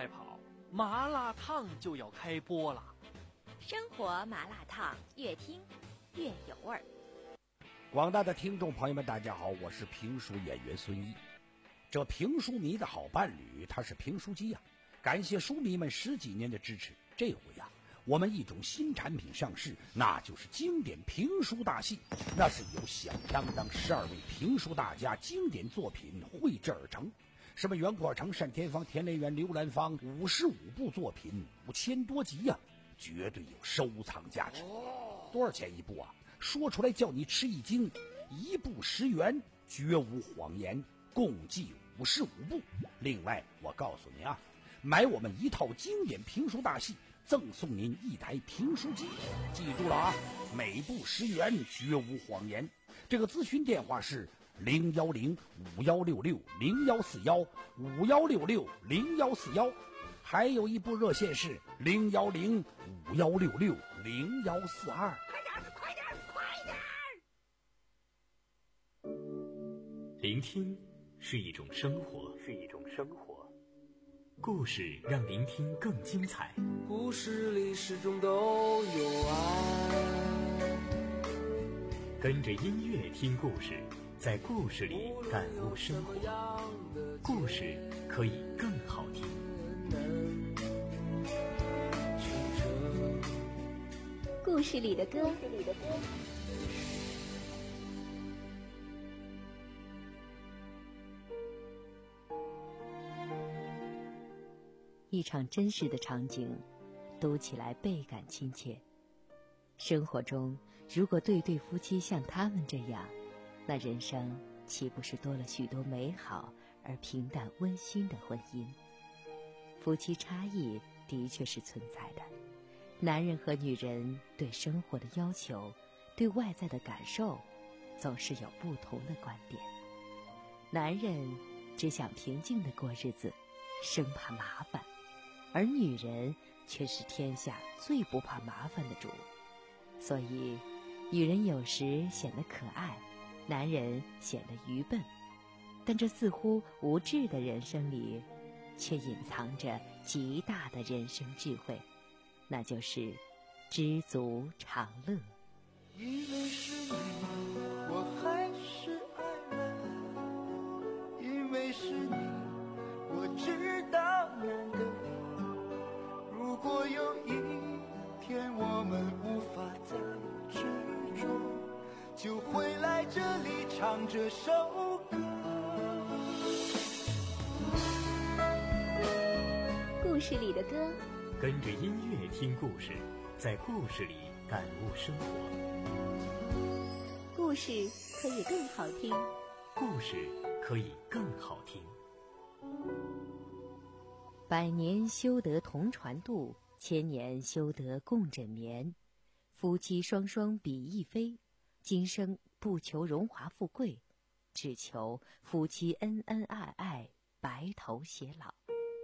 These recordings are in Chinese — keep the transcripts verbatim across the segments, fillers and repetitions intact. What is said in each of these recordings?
快跑，麻辣烫就要开播了。 生活麻辣烫，越听越有味儿。 广大的听众朋友们，大家好，我是评书演员孙一。这评书迷的好伴侣，他是评书机呀、啊！感谢书迷们十几年的支持。这回呀、啊，我们一种新产品上市，那就是经典评书大戏。那是由响当当十二位评书大家经典作品绘制而成。什么袁国成、单田芳、田连元、刘兰芳，五十五部作品，五千多集呀、啊，绝对有收藏价值。多少钱一部啊？说出来叫你吃一惊，一部十元，绝无谎言，共计五十五部。另外，我告诉你啊，买我们一套经典评书大戏，赠送您一台评书机。记住了啊，每部十元，绝无谎言。这个咨询电话是零幺零五幺六六零幺四幺五幺六六零幺四幺，还有一部热线是零幺零五幺六六零幺四二。 快点，快点！ 聆听是一种生活，是一种生活。故事让聆听更精彩。 故事里始终都有爱。 跟着音乐听故事，在故事里感悟生活。故事可以更好听。 故事里的歌，故事里的歌。一场真实的场景，读起来倍感亲切。生活中，如果对对夫妻像他们这样，那人生岂不是多了许多美好而平淡温馨的婚姻？夫妻差异的确是存在的。男人和女人对生活的要求，对外在的感受，总是有不同的观点。男人只想平静地过日子，生怕麻烦，而女人却是天下最不怕麻烦的主。所以，女人有时显得可爱，男人显得愚笨，但这似乎无知的人生里，却隐藏着极大的人生智慧。那就是知足常乐。 因为是你，我还是爱了；因为是你，我知道难得。如果有一天我们无法再执着，就会来这里唱这首歌。 故事里的歌， 跟着音乐听故事，在故事里感悟生活。 故事可以更好听， 故事可以更好听。 百年修得同船渡，千年修得共枕眠。夫妻双双比翼飞，今生不求荣华富贵，只求夫妻恩恩爱爱，白头偕老。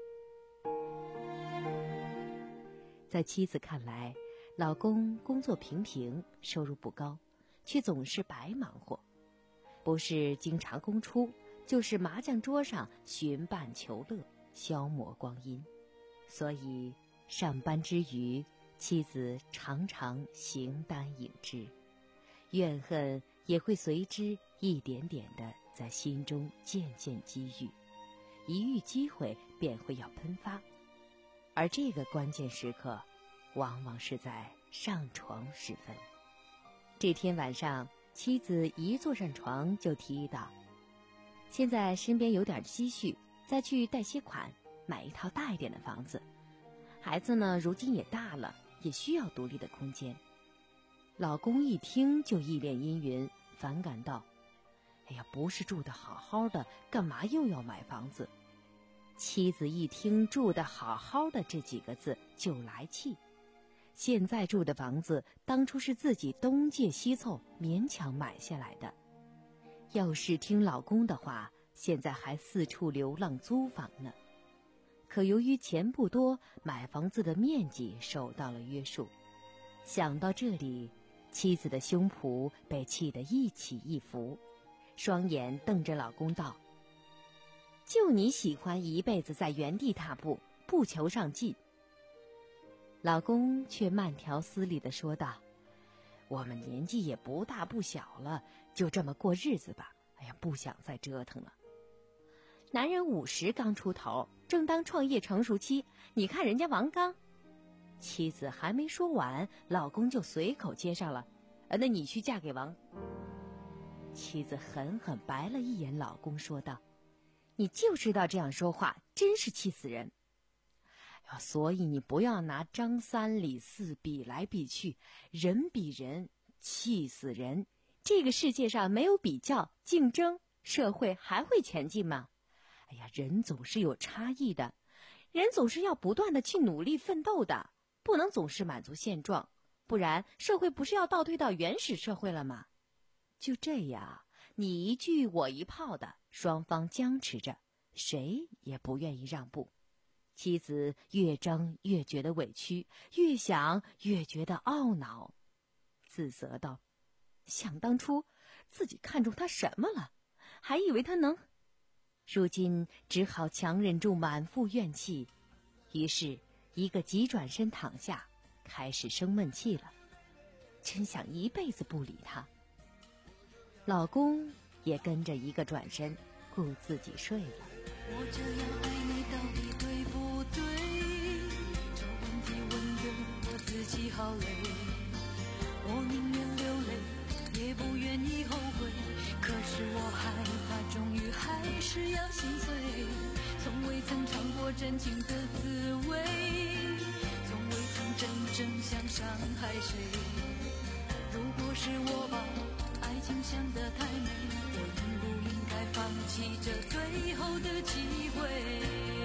在妻子看来，老公工作平平，收入不高，却总是白忙活，不是经常公出，就是麻将桌上寻伴求乐，消磨光阴。所以上班之余，妻子常常形单影只，怨恨也会随之一点点地在心中渐渐积郁，一遇机会便会要喷发。而这个关键时刻，往往是在上床时分。这天晚上，妻子一坐上床就提议道：现在身边有点积蓄，再去贷些款，买一套大一点的房子。孩子呢，如今也大了，也需要独立的空间。老公一听就一脸阴云，反感道：哎呀，不是住得好好的，干嘛又要买房子？妻子一听住得好好的这几个字就来气。现在住的房子当初是自己东借西凑勉强买下来的，要是听老公的话，现在还四处流浪租房呢。可由于钱不多，买房子的面积受到了约束。想到这里，妻子的胸脯被气得一起一伏，双眼瞪着老公道：就你喜欢一辈子在原地踏步， 不求上进。老公却慢条斯理地说道：我们年纪也不大不小了，就这么过日子吧，哎呀，不想再折腾了。男人五十刚出头，正当创业成熟期，你看人家王刚。妻子还没说完，老公就随口接上了：呃，那你去嫁给王。妻子狠狠白了一眼老公，说道：你就知道这样说话，真是气死人。所以你不要拿张三李四比来比去，人比人气死人。这个世界上没有比较竞争，社会还会前进吗？哎呀，人总是有差异的，人总是要不断的去努力奋斗的，不能总是满足现状，不然社会不是要倒退到原始社会了吗？就这样，你一句我一炮的，双方僵持着，谁也不愿意让步。妻子越争越觉得委屈，越想越觉得懊恼，自责道：想当初自己看中他什么了，还以为他能……如今只好强忍住满腹怨气，于是一个急转身躺下，开始生闷气了。真想一辈子不理他。老公也跟着一个转身，顾自己睡了。 我这样爱你到底对不对？这问题问得我自己好累，我宁愿流泪也不愿意后悔，可是我害怕终于还是要心碎，从未曾尝过真情的滋味，从未曾真正想伤害谁。如果是我把爱情想得太美，我应不应该放弃这最后的机会？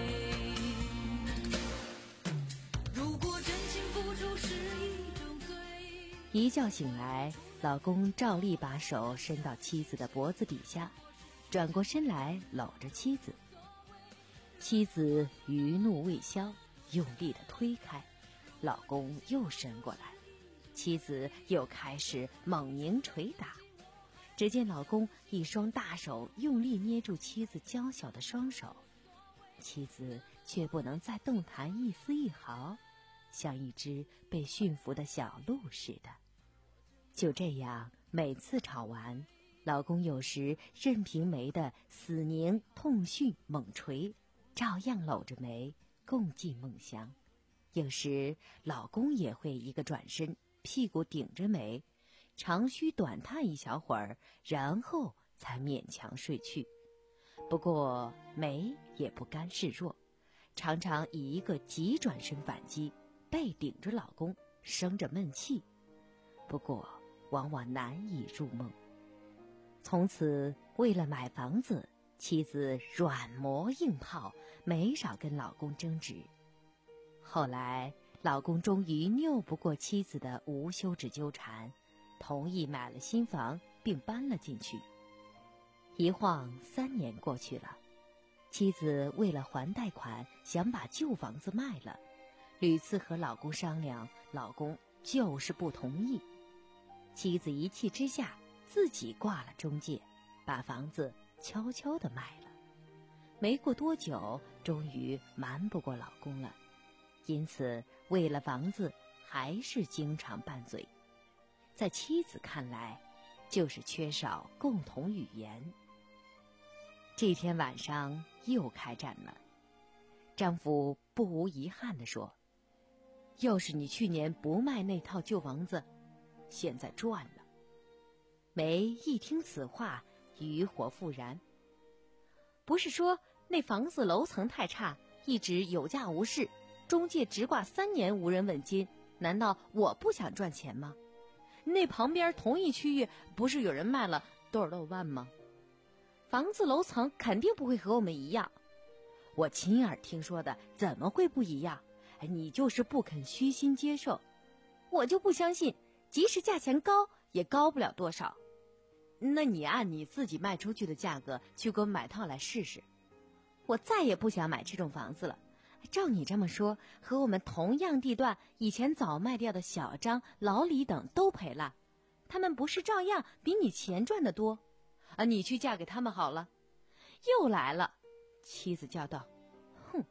如果真情付出是一种罪。 一觉醒来，老公照例把手伸到妻子的脖子底下，转过身来搂着妻子。妻子余怒未消，用力地推开，老公又伸过来，妻子又开始猛迎捶打。只见老公一双大手用力捏住妻子娇小的双手，妻子却不能再动弹一丝一毫，像一只被驯服的小鹿似的。就这样，每次吵完，老公有时任凭梅的死拧、痛训、猛捶，照样搂着梅共进梦乡。有时老公也会一个转身，屁股顶着梅，长吁短叹一小会儿，然后才勉强睡去。不过梅也不甘示弱，常常以一个急转身反击，背顶着老公，生着闷气。不过往往难以入梦。从此为了买房子，妻子软磨硬泡，没少跟老公争执。后来老公终于拗不过妻子的无休止纠缠，同意买了新房并搬了进去。一晃三年过去了，妻子为了还贷款，想把旧房子卖了，屡次和老公商量，老公就是不同意。妻子一气之下，自己挂了中介，把房子悄悄地卖了。没过多久，终于瞒不过老公了，因此为了房子还是经常拌嘴。在妻子看来，就是缺少共同语言。这天晚上又开战了，丈夫不无遗憾地说：要是你去年不卖那套旧房子，现在赚了。梅一听此话，余火复燃。不是说那房子楼层太差，一直有价无市，中介直挂三年无人问津，难道我不想赚钱吗？那旁边同一区域不是有人卖了多少多少万吗？房子楼层肯定不会和我们一样。我亲耳听说的，怎么会不一样？哎，你就是不肯虚心接受。我就不相信，即使价钱高，也高不了多少。那你按你自己卖出去的价格去给我买套来试试。我再也不想买这种房子了。照你这么说，和我们同样地段以前早卖掉的小张、老李等都赔了，他们不是照样比你钱赚得多？啊，你去嫁给他们好了。又来了，妻子叫道：哼，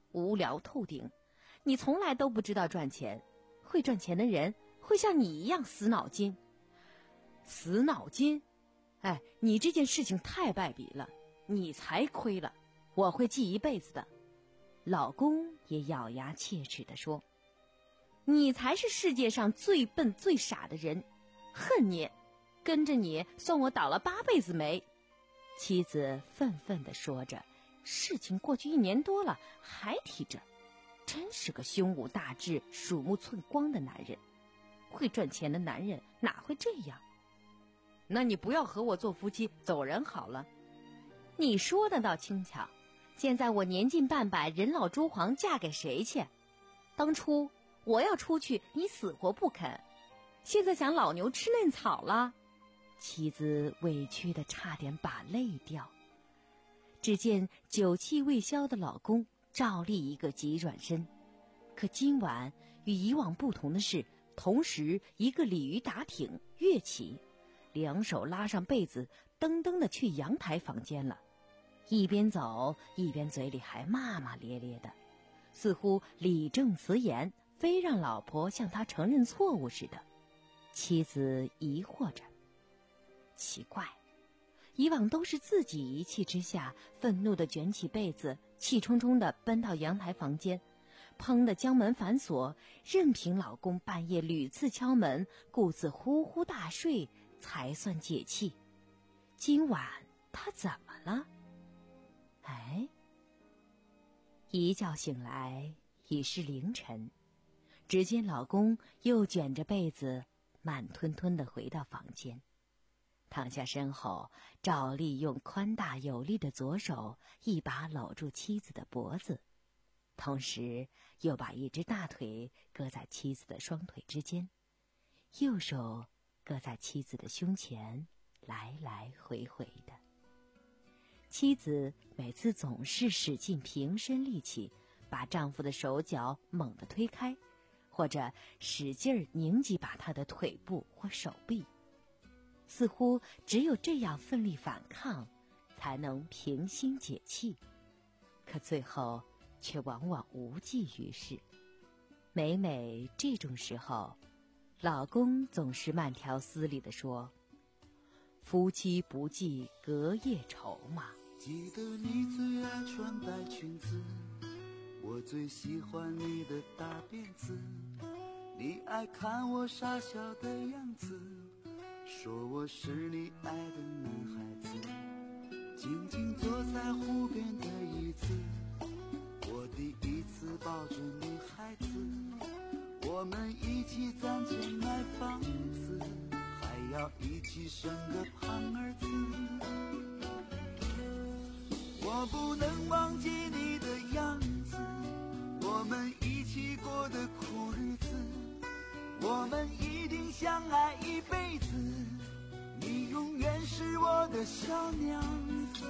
无聊透顶。你从来都不知道赚钱，会赚钱的人会像你一样死脑筋。死脑筋？哎，你这件事情太败笔了，你才亏了，我会记一辈子的。老公也咬牙切齿地说，你才是世界上最笨最傻的人，恨你，跟着你算我倒了八辈子霉。妻子愤愤地说着，事情过去一年多了还提着，真是个胸无大志、鼠目寸光的男人。会赚钱的男人哪会这样？那你不要和我做夫妻，走人好了。你说的倒轻巧，现在我年近半百，人老珠黄，嫁给谁去？当初我要出去，你死活不肯，现在想老牛吃嫩草了。妻子委屈的差点把泪掉。只见酒气未消的老公照例一个急转身，可今晚与以往不同的是，同时一个鲤鱼打挺跃起，两手拉上被子，噔噔的去阳台房间了，一边走一边嘴里还骂骂咧咧的，似乎理正词严，非让老婆向他承认错误似的。妻子疑惑着，奇怪，以往都是自己一气之下愤怒地卷起被子，气冲冲地奔到阳台房间，砰的将门反锁，任凭老公半夜屡次敲门，顾自呼呼大睡才算解气。今晚他怎么了？哎，一觉醒来已是凌晨，只见老公又卷着被子慢吞吞地回到房间，躺下身后，照例用宽大有力的左手一把搂住妻子的脖子，同时又把一只大腿搁在妻子的双腿之间，右手搁在妻子的胸前，来来回回的。妻子每次总是使尽平身力气，把丈夫的手脚猛地推开，或者使劲儿拧几把他的腿部或手臂，似乎只有这样奋力反抗，才能平心解气。可最后却往往无济于事。每每这种时候，老公总是慢条斯理地说，夫妻不计隔夜仇嘛。 记得你最爱穿白裙子，我最喜欢你的大辫子，你爱看我傻笑的样子，说我是你爱的男孩子。静静坐在湖边的椅子，我第一次抱着女孩子，我们一起攒钱买房子，还要一起生个胖儿子。我不能忘记你的样子，我们一起过的苦日子，我们一定相爱一辈子，你永远是我的小娘子。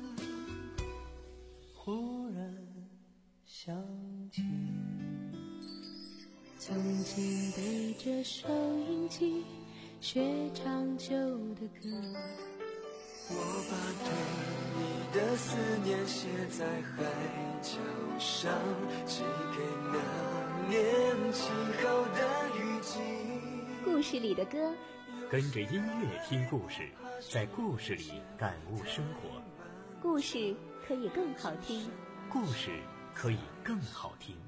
忽然想起曾经背着收音机学唱旧的歌， 我把对你的思念写在海角上，寄给那年晴好的雨季。 故事里的歌， 跟着音乐听故事，在故事里感悟生活。 故事可以更好听， 故事可以更好听。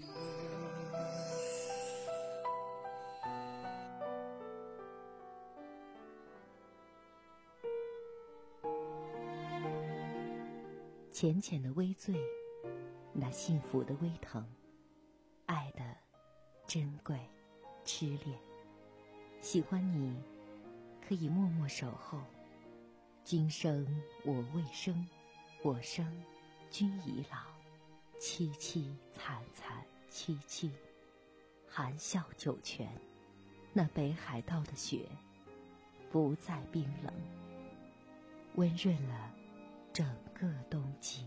浅浅的微醉，那幸福的微疼，爱的珍贵痴恋。喜欢你，可以默默守候。今生我未生，我生君已老。凄凄惨惨戚戚，含笑九泉。那北海道的雪，不再冰冷，温润了整个冬季。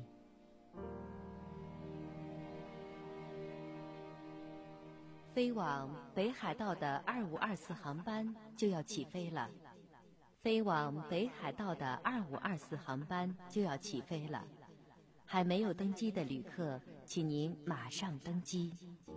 飞往北海道的二五二四航班就要起飞了，飞往北海道的二五二四航班就要起飞了。 还没有登机的旅客，请您马上登机。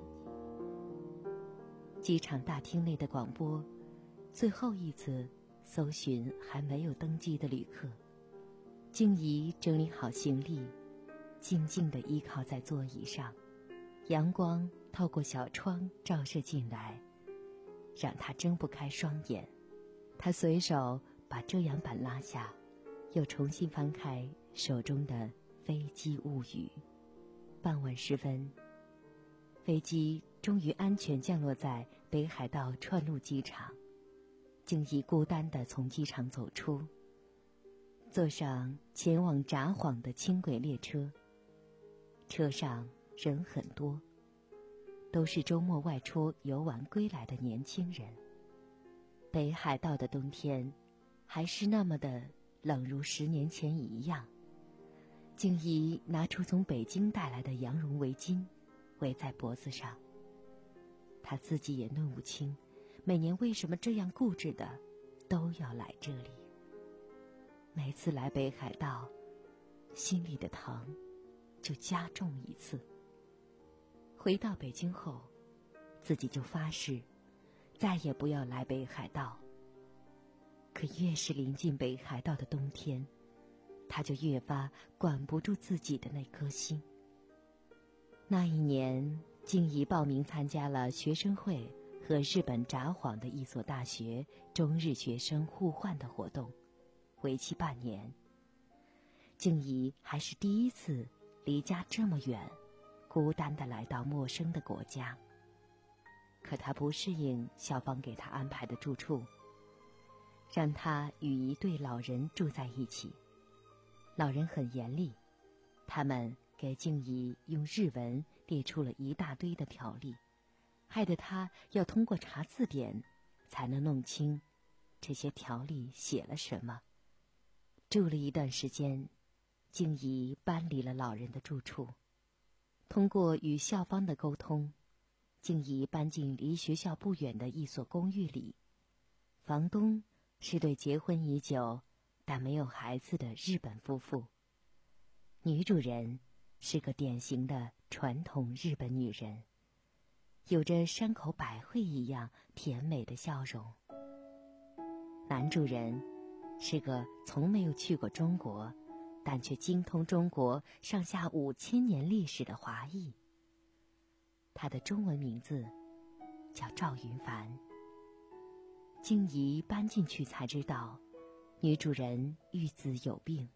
机场大厅内的广播最后一次搜寻还没有登机的旅客。静怡整理好行李，静静地依靠在座椅上，阳光透过小窗照射进来，让她睁不开双眼。她随手把遮阳板拉下，又重新翻开手中的飞机物语。傍晚时分，飞机终于安全降落在北海道川路机场。静怡孤单地从机场走出，坐上前往札幌的轻轨列车。车上人很多，都是周末外出游玩归来的年轻人。北海道的冬天还是那么的冷，如十年前一样。静怡拿出从北京带来的羊绒围巾，围在脖子上。她自己也弄不清，每年为什么这样固执的都要来这里。每次来北海道，心里的疼就加重一次。回到北京后，自己就发誓再也不要来北海道。可越是临近北海道的冬天，他就越发管不住自己的那颗心。那一年，静怡报名参加了学生会和日本札幌的一所大学中日学生互换的活动，为期半年。静怡还是第一次离家这么远，孤单地来到陌生的国家。可她不适应校方给她安排的住处，让她与一对老人住在一起。老人很严厉，他们给静怡用日文列出了一大堆的条例，害得她要通过查字典才能弄清这些条例写了什么。住了一段时间，静怡搬离了老人的住处。通过与校方的沟通，静怡搬进离学校不远的一所公寓里。房东是对结婚已久但没有孩子的日本夫妇。女主人是个典型的传统日本女人，有着山口百惠一样甜美的笑容。男主人是个从没有去过中国，但却精通中国上下五千年历史的华裔。他的中文名字叫赵云凡。静怡搬进去才知道，女主人玉子有病。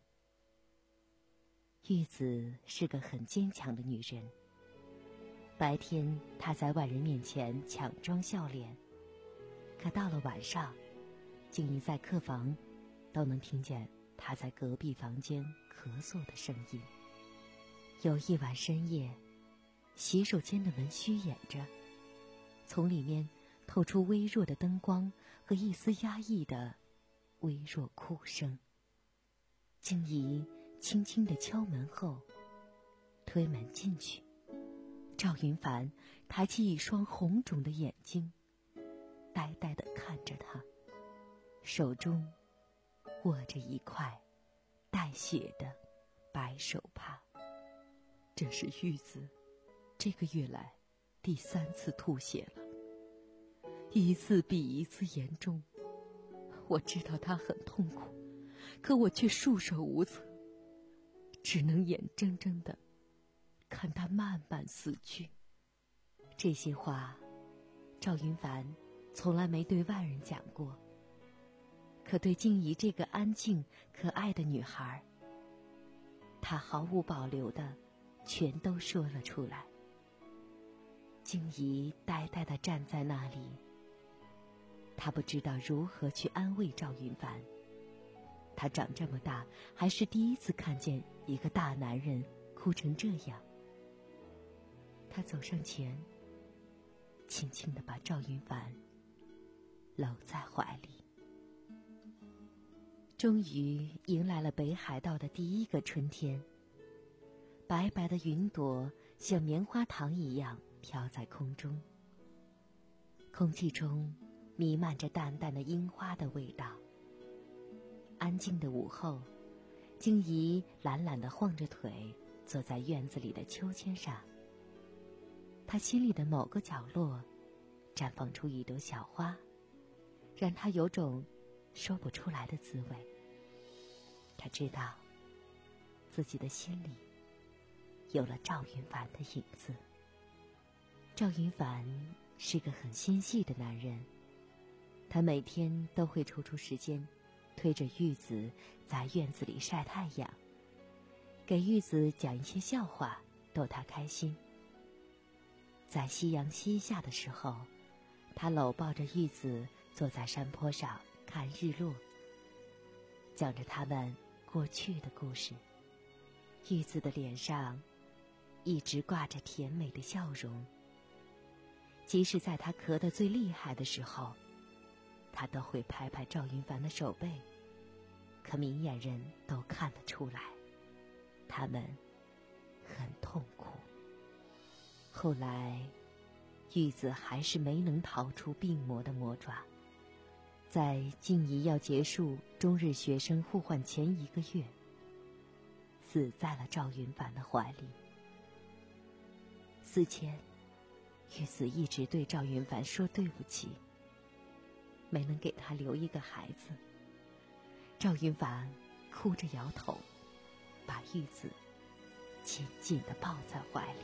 玉子是个很坚强的女人，白天她在外人面前强装笑脸，可到了晚上，静怡在客房都能听见她在隔壁房间咳嗽的声音。有一晚深夜，洗手间的门虚掩着，从里面透出微弱的灯光和一丝压抑的微弱哭声。静怡轻轻地敲门后，推门进去。赵云凡抬起一双红肿的眼睛，呆呆地看着她，手中握着一块带血的白手帕。这是玉子这个月来第三次吐血了，一次比一次严重。我知道她很痛苦，可我却束手无策，只能眼睁睁地看她慢慢死去。这些话，赵云凡从来没对外人讲过，可对静怡这个安静可爱的女孩，他毫无保留地全都说了出来。静怡呆呆地站在那里，她不知道如何去安慰赵云凡。她长这么大，还是第一次看见一个大男人哭成这样。她走上前，轻轻地把赵云凡搂在怀里。终于迎来了北海道的第一个春天，白白的云朵像棉花糖一样飘在空中，空气中弥漫着淡淡的樱花的味道。安静的午后，静怡懒懒地晃着腿坐在院子里的秋千上，他心里的某个角落绽放出一朵小花，让他有种说不出来的滋味。他知道自己的心里有了赵云凡的影子。赵云凡是个很心细的男人，他每天都会抽出时间推着玉子在院子里晒太阳，给玉子讲一些笑话逗她开心。在夕阳西下的时候，他搂抱着玉子坐在山坡上看日落，讲着他们过去的故事。玉子的脸上一直挂着甜美的笑容，即使在他咳得最厉害的时候，他都会拍拍赵云凡的手背，可明眼人都看得出来，他们很痛苦。后来玉子还是没能逃出病魔的魔爪，在静怡要结束中日学生互换前一个月，死在了赵云凡的怀里。死前，玉子一直对赵云凡说对不起，没能给他留一个孩子。赵云凡哭着摇头，把玉子紧紧地抱在怀里。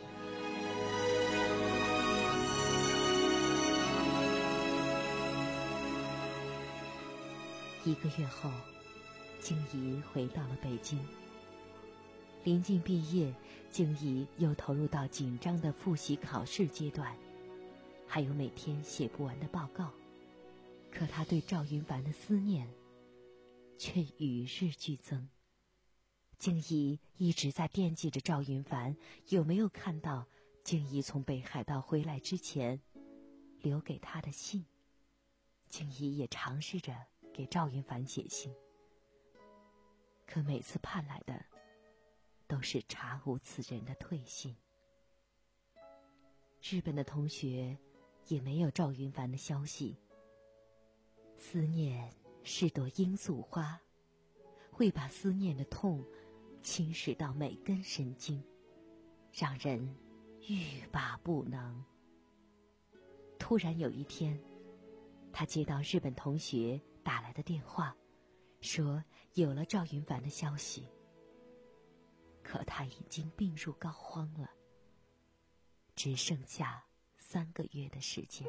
一个月后，静怡回到了北京。临近毕业，静怡又投入到紧张的复习考试阶段，还有每天写不完的报告。可她对赵云凡的思念却与日俱增。静怡一直在惦记着赵云凡有没有看到静怡从北海道回来之前留给他的信。静怡也尝试着给赵云凡写信，可每次盼来的都是查无此人的退信。日本的同学也没有赵云凡的消息。思念是朵罂粟花，会把思念的痛侵蚀到每根神经，让人欲罢不能。突然有一天，他接到日本同学打来的电话，说有了赵云凡的消息，可他已经病入膏肓了，只剩下三个月的时间。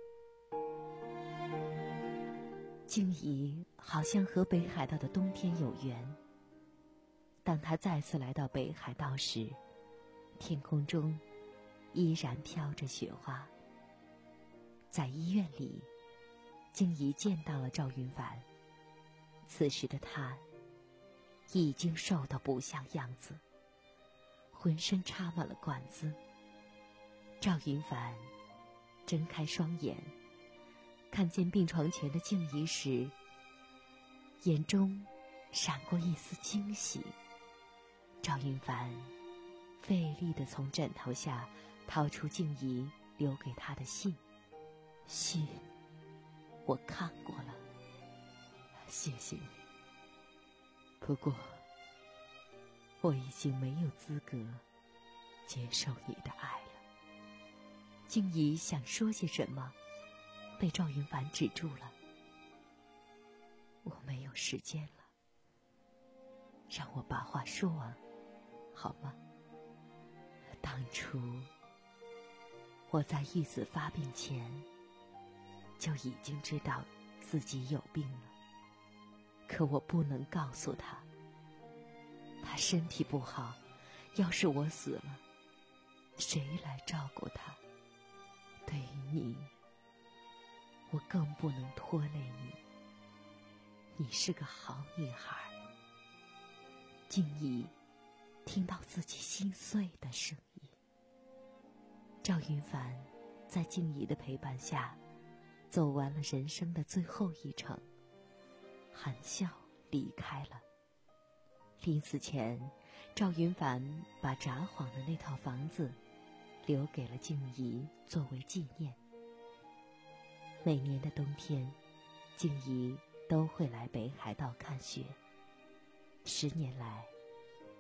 静怡好像和北海道的冬天有缘。当他再次来到北海道时，天空中依然飘着雪花。在医院里，静怡见到了赵云凡。此时的他已经瘦得不像样子，浑身插满了管子。赵云凡睁开双眼，看见病床前的静怡时，眼中闪过一丝惊喜。赵云凡费力地从枕头下掏出静怡留给他的信。信我看过了，谢谢你。不过我已经没有资格接受你的爱了。静怡想说些什么，被赵云凡止住了。我没有时间了，让我把话说完好吗？当初我在玉子发病前就已经知道自己有病了，可我不能告诉他。他身体不好，要是我死了，谁来照顾他？对于你，我更不能拖累你。你是个好女孩。静怡听到自己心碎的声音。赵云凡在静怡的陪伴下走完了人生的最后一程，含笑离开了。临死前，赵云凡把札幌的那套房子留给了静怡作为纪念。每年的冬天，静怡都会来北海道看雪。十年来，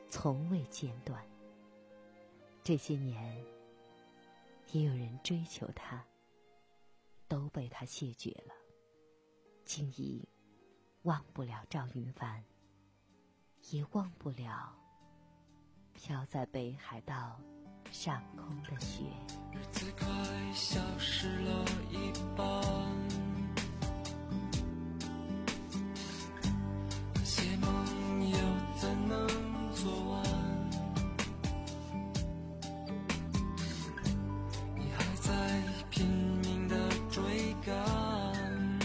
从未间断。这些年，也有人追求他，都被他谢绝了，竟已忘不了赵云帆，也忘不了飘在北海道上空的雪。 日子快消失了一半，那些梦又怎能做完？你还在拼命的追赶，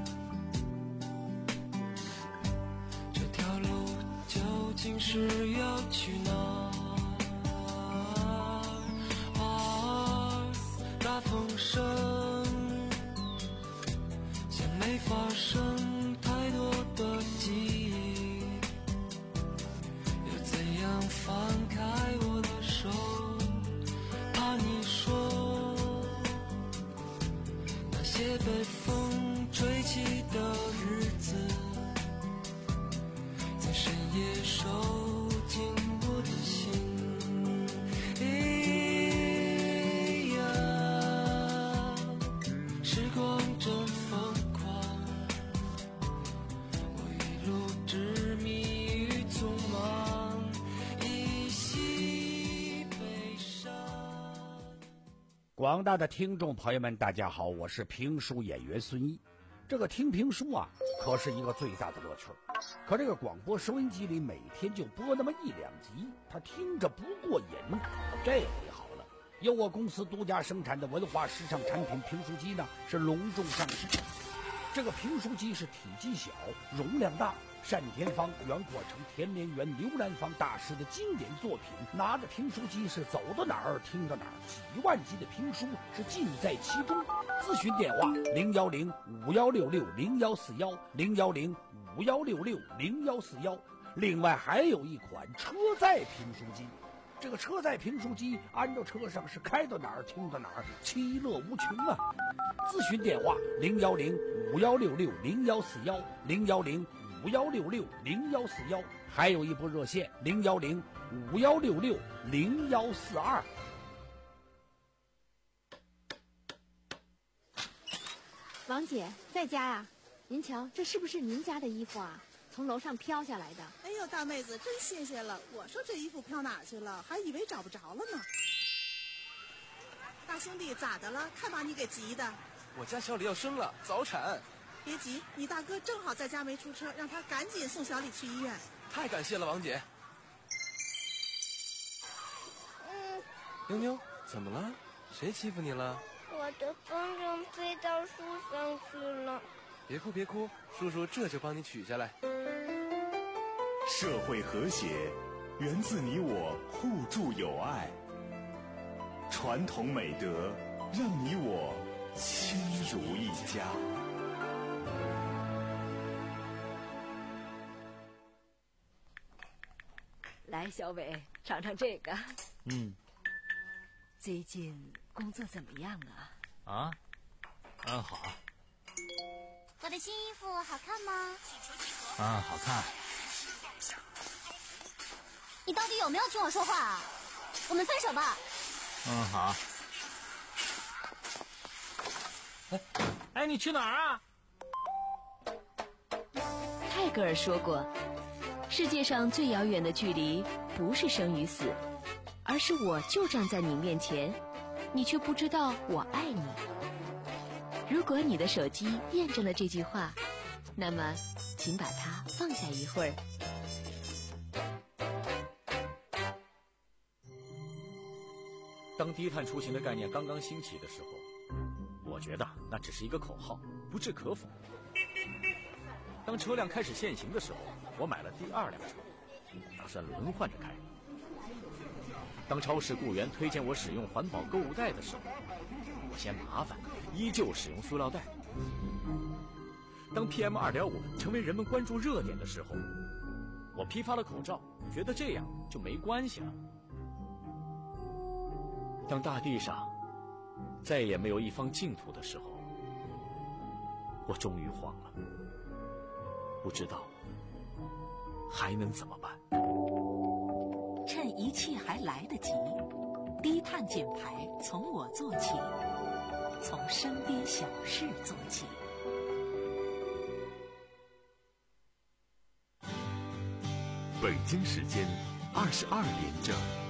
这条路究竟是要去哪？大风声像没发生太多的记忆，又怎样放开我的手？怕你说那些被风吹起的日子，在深夜收紧我的心。 广大的听众朋友们，大家好，我是评书演员孙一。这个听评书啊，可是一个最大的乐趣。可这个广播收音机里每天就播那么一两集，他听着不过瘾。这回好了，由我公司独家生产的文化时尚产品评书机呢，是隆重上市。这个评书机是体积小，容量大，单田芳、袁阔成、田连元、刘兰芳大师的经典作品。拿着评书机是走到哪儿听到哪儿，几万集的评书是尽在其中。咨询电话零幺零五幺六六零幺四幺零幺零五幺六六零幺四幺。另外还有一款车载评书机。这个车载评书机安到车上是开到哪儿听到哪儿，其乐无穷啊！咨询电话零幺零五幺六六零幺四幺零幺零五幺六六零幺四幺，还有一部热线零幺零五幺六六零幺四二。 王姐在家呀？您瞧，这是不是您家的衣服啊？从楼上飘下来的。 哎呦，大妹子真新鲜了！我说这衣服飘哪去了，还以为找不着了呢。大兄弟咋的了？看把你给急的。 我家小李要生了，早产。 别急，你大哥正好在家没出车，让他赶紧送小李去医院。 太感谢了，王姐。 嗯， 妞妞，怎么了？谁欺负你了？ 我的风筝飞到树上去了。 别哭别哭，叔叔这就帮你取下来。 社会和谐源自你我互助友爱，传统美德让你我亲如一家。 来，小伟，尝尝这个。 嗯。 最近工作怎么样啊？ 啊，嗯，好。 我的新衣服好看吗？ 啊，好看。 你到底有没有听我说话啊？我们分手吧。 嗯，好。哎，哎，你去哪儿啊？ 泰戈尔说过，世界上最遥远的距离不是生与死，而是我就站在你面前，你却不知道我爱你。如果你的手机验证了这句话，那么请把它放下一会儿。 当低碳出行的概念刚刚兴起的时候，我觉得那只是一个口号，不置可否。当车辆开始限行的时候，我买了第二辆车，打算轮换着开。当超市雇员推荐我使用环保购物袋的时候，我嫌麻烦，依旧使用塑料袋。当 P M 二点五 成为人们关注热点的时候，我批发了口罩，觉得这样就没关系了。当大地上再也没有一方净土的时候，我终于慌了，不知道还能怎么办。 趁一切还来得及，低碳减排从我做起，从身边小事做起。 北京时间二十二点整。